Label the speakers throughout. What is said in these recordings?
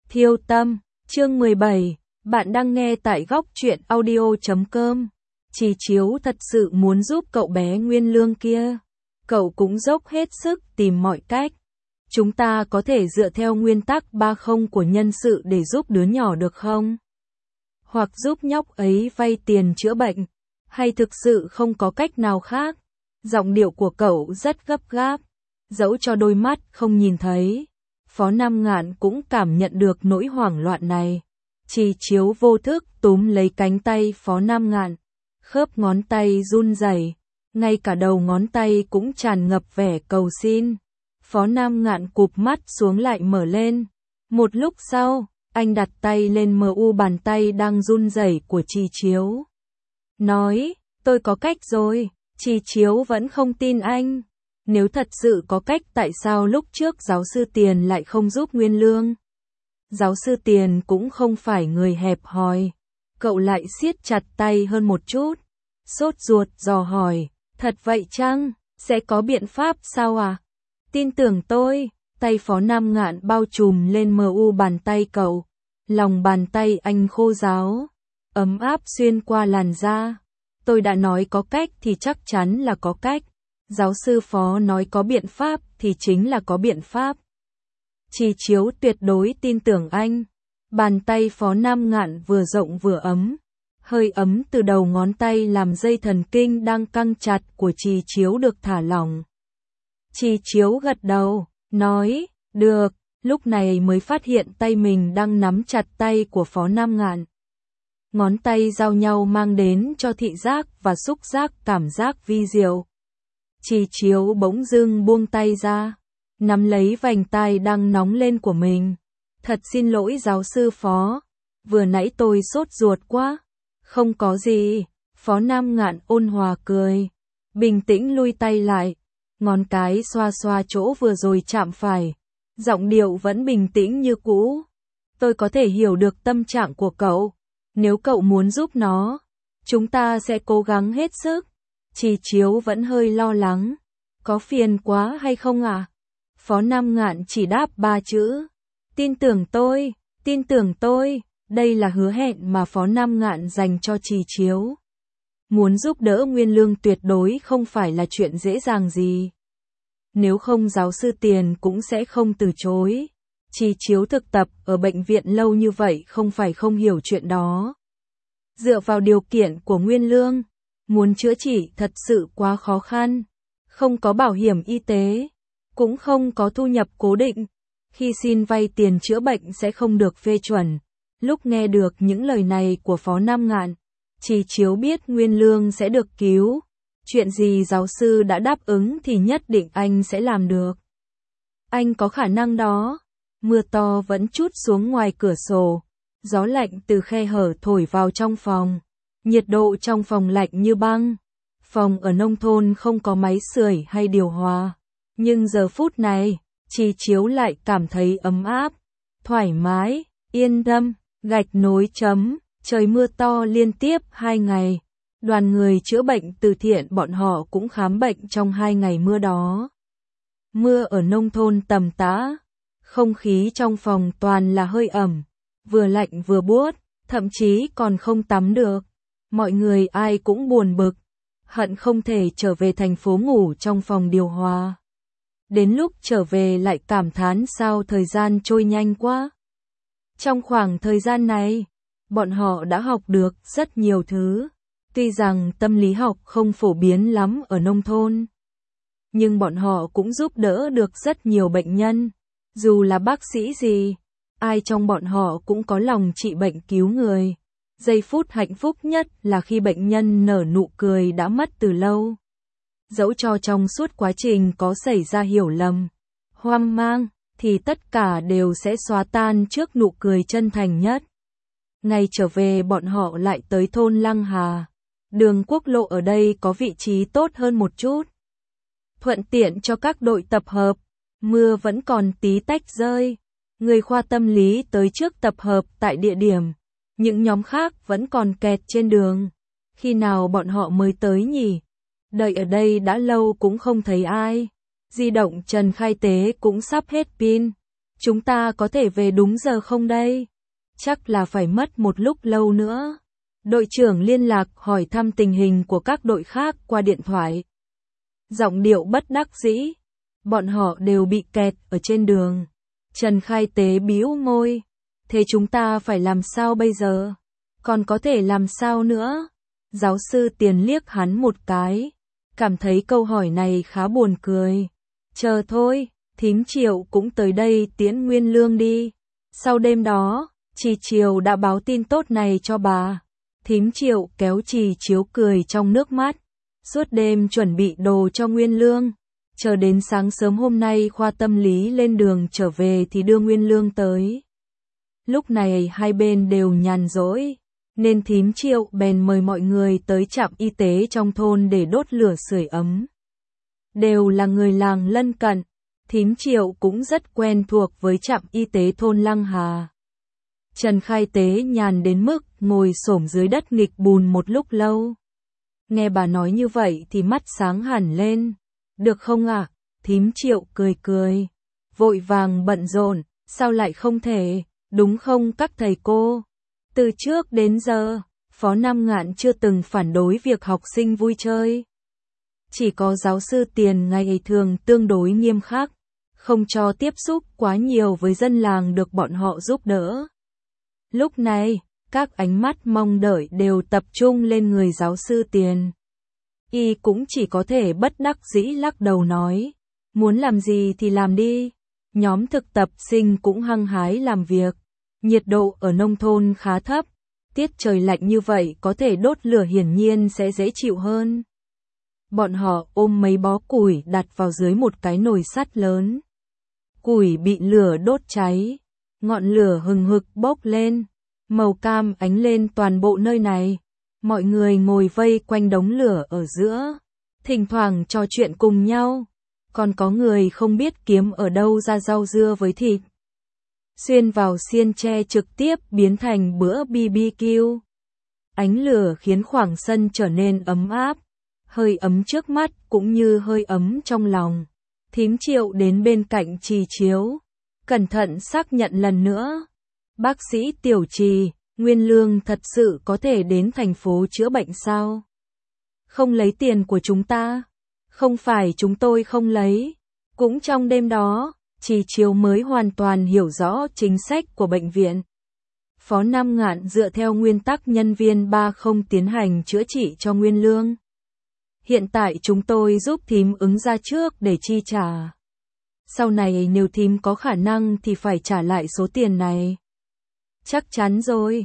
Speaker 1: Thiêu tâm, chương 17, bạn đang nghe tại góc truyện audio.com. Trì Chiếu thật sự muốn giúp cậu bé Nguyên Lương kia. Cậu cũng dốc hết sức tìm mọi cách. Chúng ta có thể dựa theo nguyên tắc 30 của nhân sự để giúp đứa nhỏ được không? Hoặc giúp nhóc ấy vay tiền chữa bệnh, hay thực sự không có cách nào khác? Giọng điệu của cậu rất gấp gáp, dẫu cho đôi mắt không nhìn thấy. Phó Nam Ngạn cũng cảm nhận được nỗi hoảng loạn này. Trì Chiếu vô thức túm lấy cánh tay Phó Nam Ngạn, khớp ngón tay run rẩy, ngay cả đầu ngón tay cũng tràn ngập vẻ cầu xin. Phó Nam Ngạn cụp mắt xuống lại mở lên. Một lúc sau, anh đặt tay lên bàn tay đang run rẩy của Trì Chiếu. Nói, tôi có cách rồi. Trì Chiếu vẫn không tin anh. Nếu thật sự có cách tại sao lúc trước giáo sư Tiền lại không giúp Nguyên Lương? Giáo sư Tiền cũng không phải người hẹp hòi. Cậu lại siết chặt tay hơn một chút. Sốt ruột dò hỏi, thật vậy chăng? Sẽ có biện pháp sao à? Tin tưởng tôi. Tay Phó Nam Ngạn bao trùm lên bàn tay cậu. Lòng bàn tay anh khô ráo, ấm áp xuyên qua làn da. Tôi đã nói có cách thì chắc chắn là có cách. Giáo sư Phó nói có biện pháp thì chính là có biện pháp. Trì Chiếu tuyệt đối tin tưởng anh. Bàn tay Phó Nam Ngạn vừa rộng vừa ấm. Hơi ấm từ đầu ngón tay làm dây thần kinh đang căng chặt của Trì Chiếu được thả lỏng. Trì Chiếu gật đầu, nói, được, lúc này mới phát hiện tay mình đang nắm chặt tay của Phó Nam Ngạn. Ngón tay giao nhau mang đến cho thị giác và xúc giác cảm giác vi diệu. Trì Chiếu bỗng dưng buông tay ra, nắm lấy vành tai đang nóng lên của mình. Thật xin lỗi giáo sư Phó, vừa nãy tôi sốt ruột quá. Không có gì, Phó Nam Ngạn ôn hòa cười, bình tĩnh lui tay lại, ngón cái xoa xoa chỗ vừa rồi chạm phải, giọng điệu vẫn bình tĩnh như cũ. Tôi có thể hiểu được tâm trạng của cậu, nếu cậu muốn giúp nó, chúng ta sẽ cố gắng hết sức. Trì Chiếu vẫn hơi lo lắng, có phiền quá hay không à? Phó Nam Ngạn chỉ đáp 3 chữ, tin tưởng tôi. Đây là hứa hẹn mà Phó Nam Ngạn dành cho Trì Chiếu. Muốn giúp đỡ Nguyên Lương tuyệt đối không phải là chuyện dễ dàng gì. Nếu không giáo sư Tiền cũng sẽ không từ chối. Trì Chiếu thực tập ở bệnh viện lâu như vậy không phải không hiểu chuyện đó. Dựa vào điều kiện của Nguyên Lương, muốn chữa trị thật sự quá khó khăn. Không có bảo hiểm y tế, cũng không có thu nhập cố định. Khi xin vay tiền chữa bệnh sẽ không được phê chuẩn. Lúc nghe được những lời này của Phó Nam Ngạn, Trì Chiếu biết Nguyên Lương sẽ được cứu. Chuyện gì giáo sư đã đáp ứng thì nhất định anh sẽ làm được. Anh có khả năng đó. Mưa to vẫn trút xuống ngoài cửa sổ. Gió lạnh từ khe hở thổi vào trong phòng. Nhiệt độ trong phòng lạnh như băng. Phòng ở nông thôn không có máy sưởi hay điều hòa. Nhưng giờ phút này, Trì Chiếu lại cảm thấy ấm áp, thoải mái, yên tâm. Gạch nối chấm, trời mưa to liên tiếp 2 ngày. Đoàn người chữa bệnh từ thiện bọn họ cũng khám bệnh trong 2 ngày mưa đó. Mưa ở nông thôn tầm tã, không khí trong phòng toàn là hơi ẩm, vừa lạnh vừa buốt, thậm chí còn không tắm được. Mọi người ai cũng buồn bực, hận không thể trở về thành phố ngủ trong phòng điều hòa. Đến lúc trở về lại cảm thán sao thời gian trôi nhanh quá. Trong khoảng thời gian này, bọn họ đã học được rất nhiều thứ. Tuy rằng tâm lý học không phổ biến lắm ở nông thôn, nhưng bọn họ cũng giúp đỡ được rất nhiều bệnh nhân. Dù là bác sĩ gì, ai trong bọn họ cũng có lòng trị bệnh cứu người. Giây phút hạnh phúc nhất là khi bệnh nhân nở nụ cười đã mất từ lâu. Dẫu cho trong suốt quá trình có xảy ra hiểu lầm, hoang mang, thì tất cả đều sẽ xóa tan trước nụ cười chân thành nhất. Ngày trở về bọn họ lại tới thôn Lăng Hà. Đường quốc lộ ở đây có vị trí tốt hơn một chút, thuận tiện cho các đội tập hợp. Mưa vẫn còn tí tách rơi. Người khoa tâm lý tới trước tập hợp tại địa điểm. Những nhóm khác vẫn còn kẹt trên đường. Khi nào bọn họ mới tới nhỉ? Đợi ở đây đã lâu cũng không thấy ai. Di động Trần Khai Tế cũng sắp hết pin. Chúng ta có thể về đúng giờ không đây? Chắc là phải mất một lúc lâu nữa. Đội trưởng liên lạc hỏi thăm tình hình của các đội khác qua điện thoại. Giọng điệu bất đắc dĩ. Bọn họ đều bị kẹt ở trên đường. Trần Khai Tế bĩu môi. Thế chúng ta phải làm sao bây giờ? Còn có thể làm sao nữa? Giáo sư Tiền liếc hắn một cái. Cảm thấy câu hỏi này khá buồn cười. Chờ thôi, thím Triệu cũng tới đây tiễn Nguyên Lương đi. Sau đêm đó, Trì Chiều đã báo tin tốt này cho bà. Thím Triệu kéo Trì Chiếu cười trong nước mắt. Suốt đêm chuẩn bị đồ cho Nguyên Lương. Chờ đến sáng sớm hôm nay khoa tâm lý lên đường trở về thì đưa Nguyên Lương tới. Lúc này hai bên đều nhàn rỗi, nên thím Triệu bèn mời mọi người tới trạm y tế trong thôn để đốt lửa sưởi ấm. Đều là người làng lân cận, thím Triệu cũng rất quen thuộc với trạm y tế thôn Lăng Hà. Trần Khai Tế nhàn đến mức ngồi xổm dưới đất nghịch bùn một lúc lâu. Nghe bà nói như vậy thì mắt sáng hẳn lên. Được không ạ? Thím Triệu cười cười. Vội vàng bận rộn, sao lại không thể, đúng không các thầy cô? Từ trước đến giờ, Phó Nam Ngạn chưa từng phản đối việc học sinh vui chơi. Chỉ có giáo sư Tiền ngày thường tương đối nghiêm khắc, không cho tiếp xúc quá nhiều với dân làng được bọn họ giúp đỡ. Lúc này, các ánh mắt mong đợi đều tập trung lên người giáo sư Tiền. Y cũng chỉ có thể bất đắc dĩ lắc đầu nói, muốn làm gì thì làm đi. Nhóm thực tập sinh cũng hăng hái làm việc. Nhiệt độ ở nông thôn khá thấp, tiết trời lạnh như vậy có thể đốt lửa hiển nhiên sẽ dễ chịu hơn. Bọn họ ôm mấy bó củi đặt vào dưới một cái nồi sắt lớn. Củi bị lửa đốt cháy, ngọn lửa hừng hực bốc lên, màu cam ánh lên toàn bộ nơi này. Mọi người ngồi vây quanh đống lửa ở giữa, thỉnh thoảng trò chuyện cùng nhau. Còn có người không biết kiếm ở đâu ra rau dưa với thịt. Xuyên vào xiên tre trực tiếp biến thành bữa BBQ. Ánh lửa khiến khoảng sân trở nên ấm áp, hơi ấm trước mắt cũng như hơi ấm trong lòng. Thím Triệu đến bên cạnh Trì Chiếu, cẩn thận xác nhận lần nữa. Bác sĩ Tiểu Trì, Nguyên Lương thật sự có thể đến thành phố chữa bệnh sao? Không lấy tiền của chúng ta? Không phải chúng tôi không lấy. Cũng trong đêm đó, Trì Chiếu mới hoàn toàn hiểu rõ chính sách của bệnh viện. Phó Nam Ngạn dựa theo nguyên tắc nhân viên 3 không tiến hành chữa trị cho Nguyên Lương. Hiện tại chúng tôi giúp thím ứng ra trước để chi trả. Sau này nếu thím có khả năng thì phải trả lại số tiền này. Chắc chắn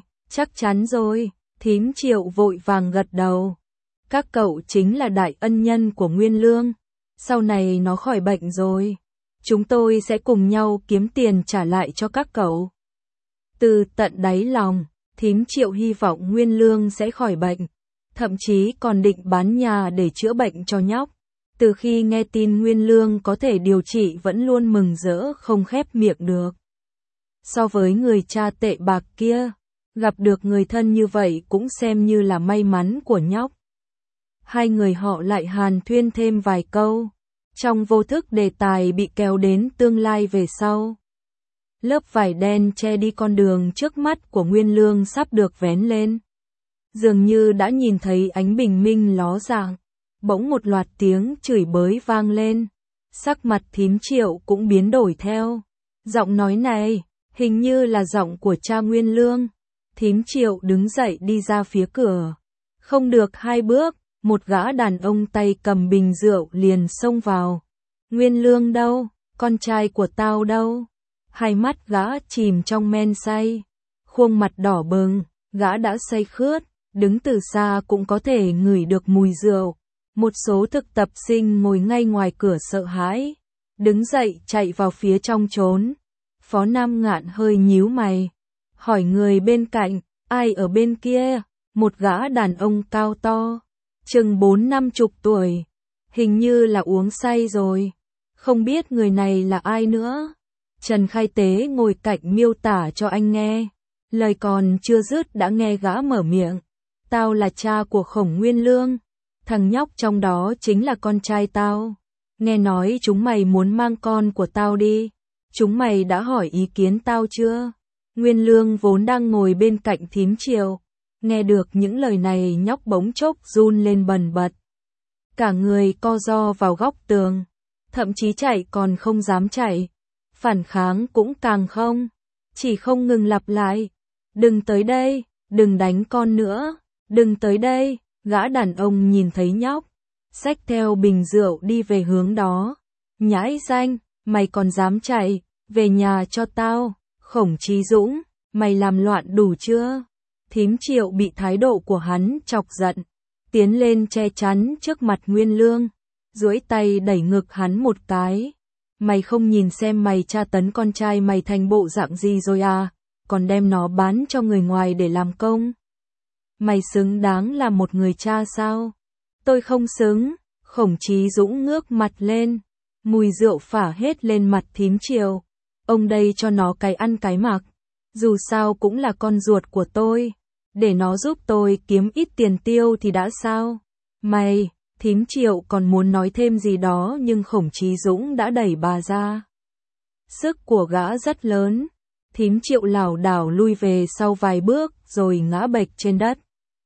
Speaker 1: rồi, thím Triệu vội vàng gật đầu. Các cậu chính là đại ân nhân của Nguyên Lương. Sau này nó khỏi bệnh rồi, chúng tôi sẽ cùng nhau kiếm tiền trả lại cho các cậu. Từ tận đáy lòng, thím Triệu hy vọng Nguyên Lương sẽ khỏi bệnh, thậm chí còn định bán nhà để chữa bệnh cho nhóc. Từ khi nghe tin Nguyên Lương có thể điều trị vẫn luôn mừng rỡ không khép miệng được. So với người cha tệ bạc kia, gặp được người thân như vậy cũng xem như là may mắn của nhóc. Hai người họ lại hàn thuyên thêm vài câu. Trong vô thức đề tài bị kéo đến tương lai về sau. Lớp vải đen che đi con đường trước mắt của Nguyên Lương sắp được vén lên. Dường như đã nhìn thấy ánh bình minh ló dạng. Bỗng một loạt tiếng chửi bới vang lên. Sắc mặt thím Triệu cũng biến đổi theo. Giọng nói này, hình như là giọng của cha Nguyên Lương. Thím Triệu đứng dậy đi ra phía cửa. Không được 2 bước, một gã đàn ông tay cầm bình rượu liền xông vào. Nguyên Lương đâu? Con trai của tao đâu? Hai mắt gã chìm trong men say. Khuôn mặt đỏ bừng, gã đã say khướt, đứng từ xa cũng có thể ngửi được mùi rượu. Một số thực tập sinh ngồi ngay ngoài cửa sợ hãi, đứng dậy chạy vào phía trong trốn. Phó Nam Ngạn hơi nhíu mày, hỏi người bên cạnh, ai ở bên kia? Một gã đàn ông cao to, chừng 40-50 tuổi, hình như là uống say rồi, không biết người này là ai nữa. Trần Khai Tế ngồi cạnh miêu tả cho anh nghe, lời còn chưa dứt đã nghe gã mở miệng, tao là cha của Khổng Nguyên Lương, thằng nhóc trong đó chính là con trai tao, nghe nói chúng mày muốn mang con của tao đi, chúng mày đã hỏi ý kiến tao chưa? Nguyên Lương vốn đang ngồi bên cạnh thím Triệu, nghe được những lời này nhóc bỗng chốc run lên bần bật. Cả người co ro vào góc tường, thậm chí chạy còn không dám chạy, phản kháng cũng càng không, chỉ không ngừng lặp lại. Đừng tới đây, đừng đánh con nữa, đừng tới đây. Gã đàn ông nhìn thấy nhóc, xách theo bình rượu đi về hướng đó. Nhãi danh, mày còn dám chạy, về nhà cho tao. Khổng Chí Dũng, mày làm loạn đủ chưa? Thím Triệu bị thái độ của hắn chọc giận, tiến lên che chắn trước mặt Nguyên Lương, duỗi tay đẩy ngực hắn một cái. Mày không nhìn xem mày tra tấn con trai mày thành bộ dạng gì rồi à, còn đem nó bán cho người ngoài để làm công. Mày xứng đáng là một người cha sao? Tôi không xứng. Khổng Chí Dũng ngước mặt lên, mùi rượu phả hết lên mặt thím Triệu. Ông đây cho nó cái ăn cái mặc, dù sao cũng là con ruột của tôi, để nó giúp tôi kiếm ít tiền tiêu thì đã sao? Mày, thím Triệu còn muốn nói thêm gì đó nhưng Khổng Chí Dũng đã đẩy bà ra. Sức của gã rất lớn, thím Triệu lảo đảo lui về sau vài bước rồi ngã bệch trên đất.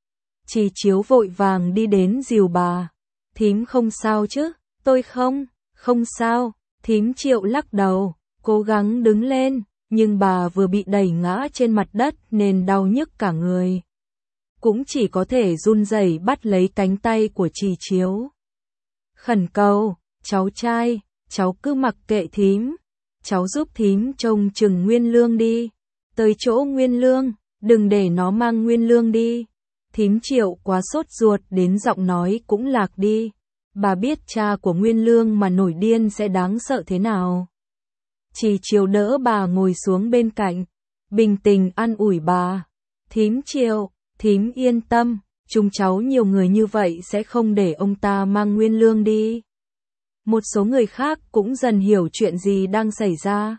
Speaker 1: Chí Chiếu vội vàng đi đến dìu bà. Thím không sao chứ? Tôi không sao. Thím Triệu lắc đầu, cố gắng đứng lên, nhưng bà vừa bị đẩy ngã trên mặt đất nên đau nhức cả người. Cũng chỉ có thể run rẩy bắt lấy cánh tay của Chí Chiếu. Khẩn cầu, cháu trai, cháu cứ mặc kệ thím. Cháu giúp thím trông chừng Nguyên Lương đi. Tới chỗ Nguyên Lương, đừng để nó mang Nguyên Lương đi. Thím Triệu quá sốt ruột đến giọng nói cũng lạc đi. Bà biết cha của Nguyên Lương mà nổi điên sẽ đáng sợ thế nào. Chí Chiếu đỡ bà ngồi xuống bên cạnh, bình tĩnh an ủi bà. Thím Triệu, thím yên tâm, chúng cháu nhiều người như vậy sẽ không để ông ta mang Nguyên Lương đi. Một số người khác cũng dần hiểu chuyện gì đang xảy ra.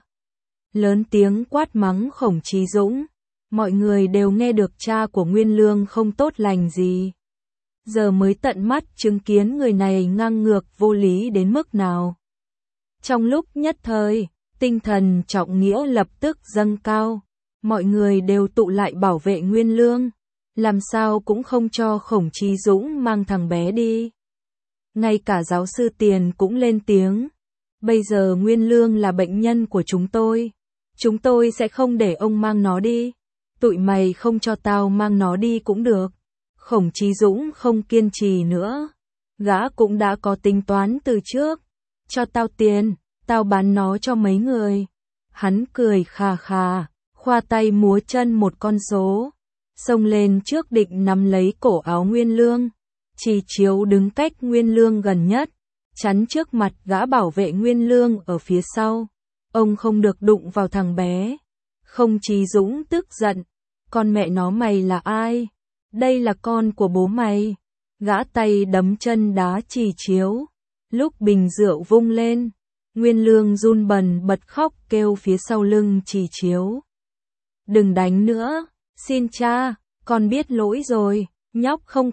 Speaker 1: Lớn tiếng quát mắng Khổng Chí Dũng. Mọi người đều nghe được cha của Nguyên Lương không tốt lành gì. Giờ mới tận mắt chứng kiến người này ngang ngược vô lý đến mức nào. Trong lúc nhất thời, tinh thần trọng nghĩa lập tức dâng cao. Mọi người đều tụ lại bảo vệ Nguyên Lương. Làm sao cũng không cho Khổng Chí Dũng mang thằng bé đi. Ngay cả giáo sư Tiền cũng lên tiếng. Bây giờ Nguyên Lương là bệnh nhân của chúng tôi. Chúng tôi sẽ không để ông mang nó đi. Tụi mày không cho tao mang nó đi cũng được. Khổng Chí Dũng không kiên trì nữa. Gã cũng đã có tính toán từ trước. Cho tao tiền, tao bán nó cho mấy người. Hắn cười khà khà, khoa tay múa chân một con số. Xông lên trước định nắm lấy cổ áo Nguyên Lương. Chí Chiếu đứng cách Nguyên Lương gần nhất, chắn trước mặt gã bảo vệ Nguyên Lương ở phía sau. Ông không được đụng vào thằng bé. Khổng Chí Dũng tức giận. Con mẹ nó mày là ai? Đây là con của bố mày. Gã tay đấm chân đá Chí Chiếu. Lúc bình rượu vung lên, Nguyên Lương run bần bật khóc kêu phía sau lưng Chí Chiếu. Đừng đánh nữa, xin cha, con biết lỗi rồi. Nhóc không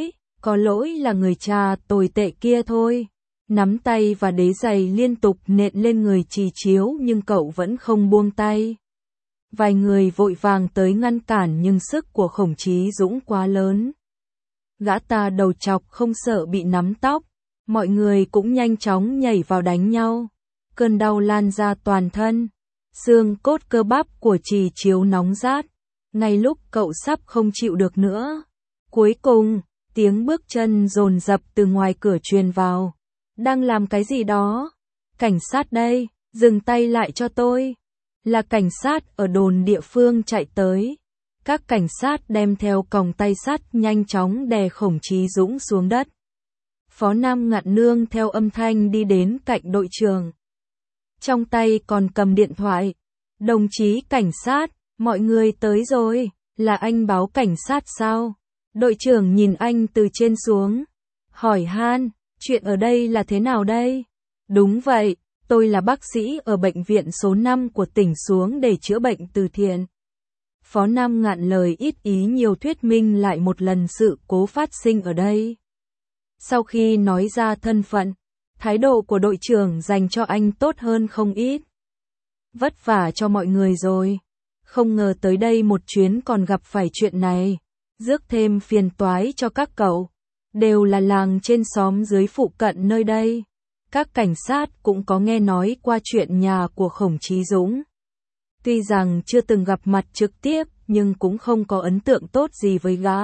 Speaker 1: có lỗi là người cha tồi tệ kia thôi. Nắm tay và đế giày liên tục nện lên người Chí Chiếu nhưng cậu vẫn không buông tay. Vài người vội vàng tới ngăn cản nhưng sức của Khổng Chí Dũng quá lớn. Gã ta đầu chọc không sợ bị nắm tóc, mọi người cũng nhanh chóng nhảy vào đánh nhau. Cơn đau lan ra toàn thân, xương cốt cơ bắp của Chí Chiếu nóng rát. Ngay lúc cậu sắp không chịu được nữa, cuối cùng, tiếng bước chân dồn dập từ ngoài cửa truyền vào. Đang làm cái gì đó? Cảnh sát đây, dừng tay lại cho tôi. Là cảnh sát ở đồn địa phương chạy tới. Các cảnh sát đem theo còng tay sắt nhanh chóng đè Khổng Chí Dũng xuống đất. Phó Nam Ngạn Nương theo âm thanh đi đến cạnh đội trưởng. Trong tay còn cầm điện thoại. Đồng chí cảnh sát, mọi người tới rồi, là anh báo cảnh sát sao? Đội trưởng nhìn anh từ trên xuống. Hỏi han, chuyện ở đây là thế nào đây? Đúng vậy. Tôi là bác sĩ ở bệnh viện số 5 của tỉnh xuống để chữa bệnh từ thiện. Phó Nam Ngạn lời ít ý nhiều thuyết minh lại một lần sự cố phát sinh ở đây. Sau khi nói ra thân phận, thái độ của đội trưởng dành cho anh tốt hơn không ít. vất vả cho mọi người rồi. Không ngờ tới đây một chuyến còn gặp phải chuyện này, rước thêm phiền toái cho các cậu. Đều là làng trên xóm dưới phụ cận nơi đây. Các cảnh sát cũng có nghe nói qua chuyện nhà của Khổng Chí Dũng. Tuy rằng chưa từng gặp mặt trực tiếp, nhưng cũng không có ấn tượng tốt gì với gã.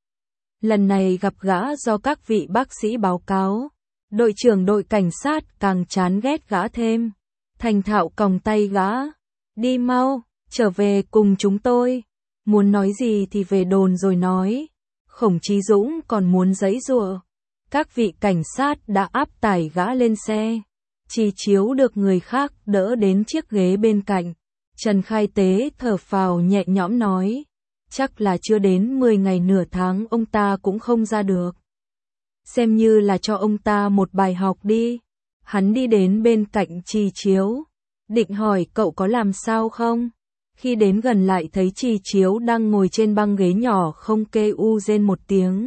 Speaker 1: Lần này gặp gã do các vị bác sĩ báo cáo, đội trưởng đội cảnh sát càng chán ghét gã thêm. Thành thạo còng tay gã, đi mau, trở về cùng chúng tôi. Muốn nói gì thì về đồn rồi nói. Khổng Chí Dũng còn muốn giãy giụa. Các vị cảnh sát đã áp tải gã lên xe. Chi Chiếu được người khác đỡ đến chiếc ghế bên cạnh. Trần Khai Tế thở phào nhẹ nhõm nói. Chắc là chưa đến 10 ngày nửa tháng ông ta cũng không ra được. Xem như là cho ông ta một bài học đi. Hắn đi đến bên cạnh Chi Chiếu. Định hỏi cậu có làm sao không? Khi đến gần lại thấy Chi Chiếu đang ngồi trên băng ghế nhỏ không kêu rên một tiếng.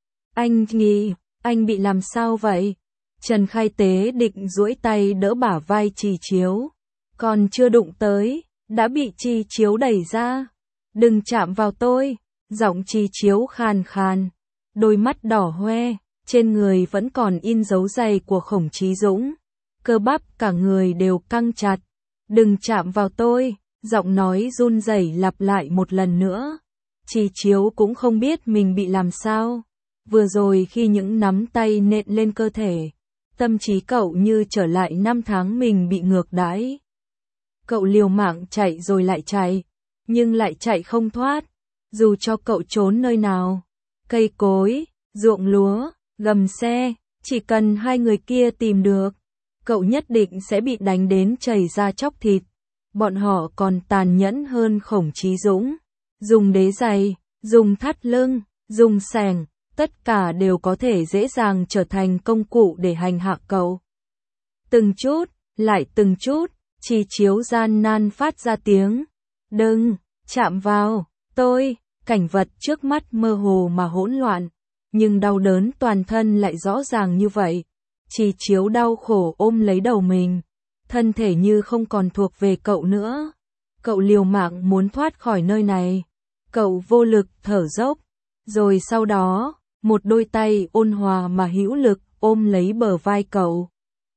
Speaker 1: Anh Nhi, anh bị làm sao vậy? Trần Khai Tế định duỗi tay đỡ bả vai Chi Chiếu. Còn chưa đụng tới, đã bị Chi Chiếu đẩy ra. Đừng chạm vào tôi, giọng Chi Chiếu khàn khàn. Đôi mắt đỏ hoe, trên người vẫn còn in dấu giày của Khổng Chí Dũng. Cơ bắp cả người đều căng chặt. Đừng chạm vào tôi. Giọng nói run rẩy lặp lại một lần nữa. Chi Chiếu cũng không biết mình bị làm sao. Vừa rồi khi những nắm tay nện lên cơ thể, tâm trí cậu như trở lại 5 tháng mình bị ngược đãi. Cậu liều mạng chạy rồi lại chạy, nhưng lại chạy không thoát. Dù cho cậu trốn nơi nào, cây cối, ruộng lúa, gầm xe, chỉ cần hai người kia tìm được, cậu nhất định sẽ bị đánh đến chảy ra chóc thịt. Bọn họ còn tàn nhẫn hơn Khổng Chí Dũng. Dùng đế giày, dùng thắt lưng, dùng xẻng, tất cả đều có thể dễ dàng trở thành công cụ để hành hạ cậu. Từng chút, lại từng chút, Chi Chiếu gian nan phát ra tiếng. Đừng, chạm vào, tôi, cảnh vật trước mắt mơ hồ mà hỗn loạn. Nhưng đau đớn toàn thân lại rõ ràng như vậy. Chi Chiếu đau khổ ôm lấy đầu mình. Thân thể như không còn thuộc về cậu nữa. Cậu liều mạng muốn thoát khỏi nơi này. Cậu vô lực thở dốc. Rồi sau đó, một đôi tay ôn hòa mà hữu lực ôm lấy bờ vai cậu.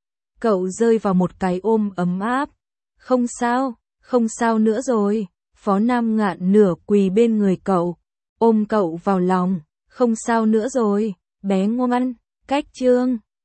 Speaker 1: Cậu rơi vào một cái ôm ấm áp. Không sao nữa rồi. Phó Nam Ngạn nửa quỳ bên người cậu, ôm cậu vào lòng. Không sao nữa rồi, bé ngoan, cách chương.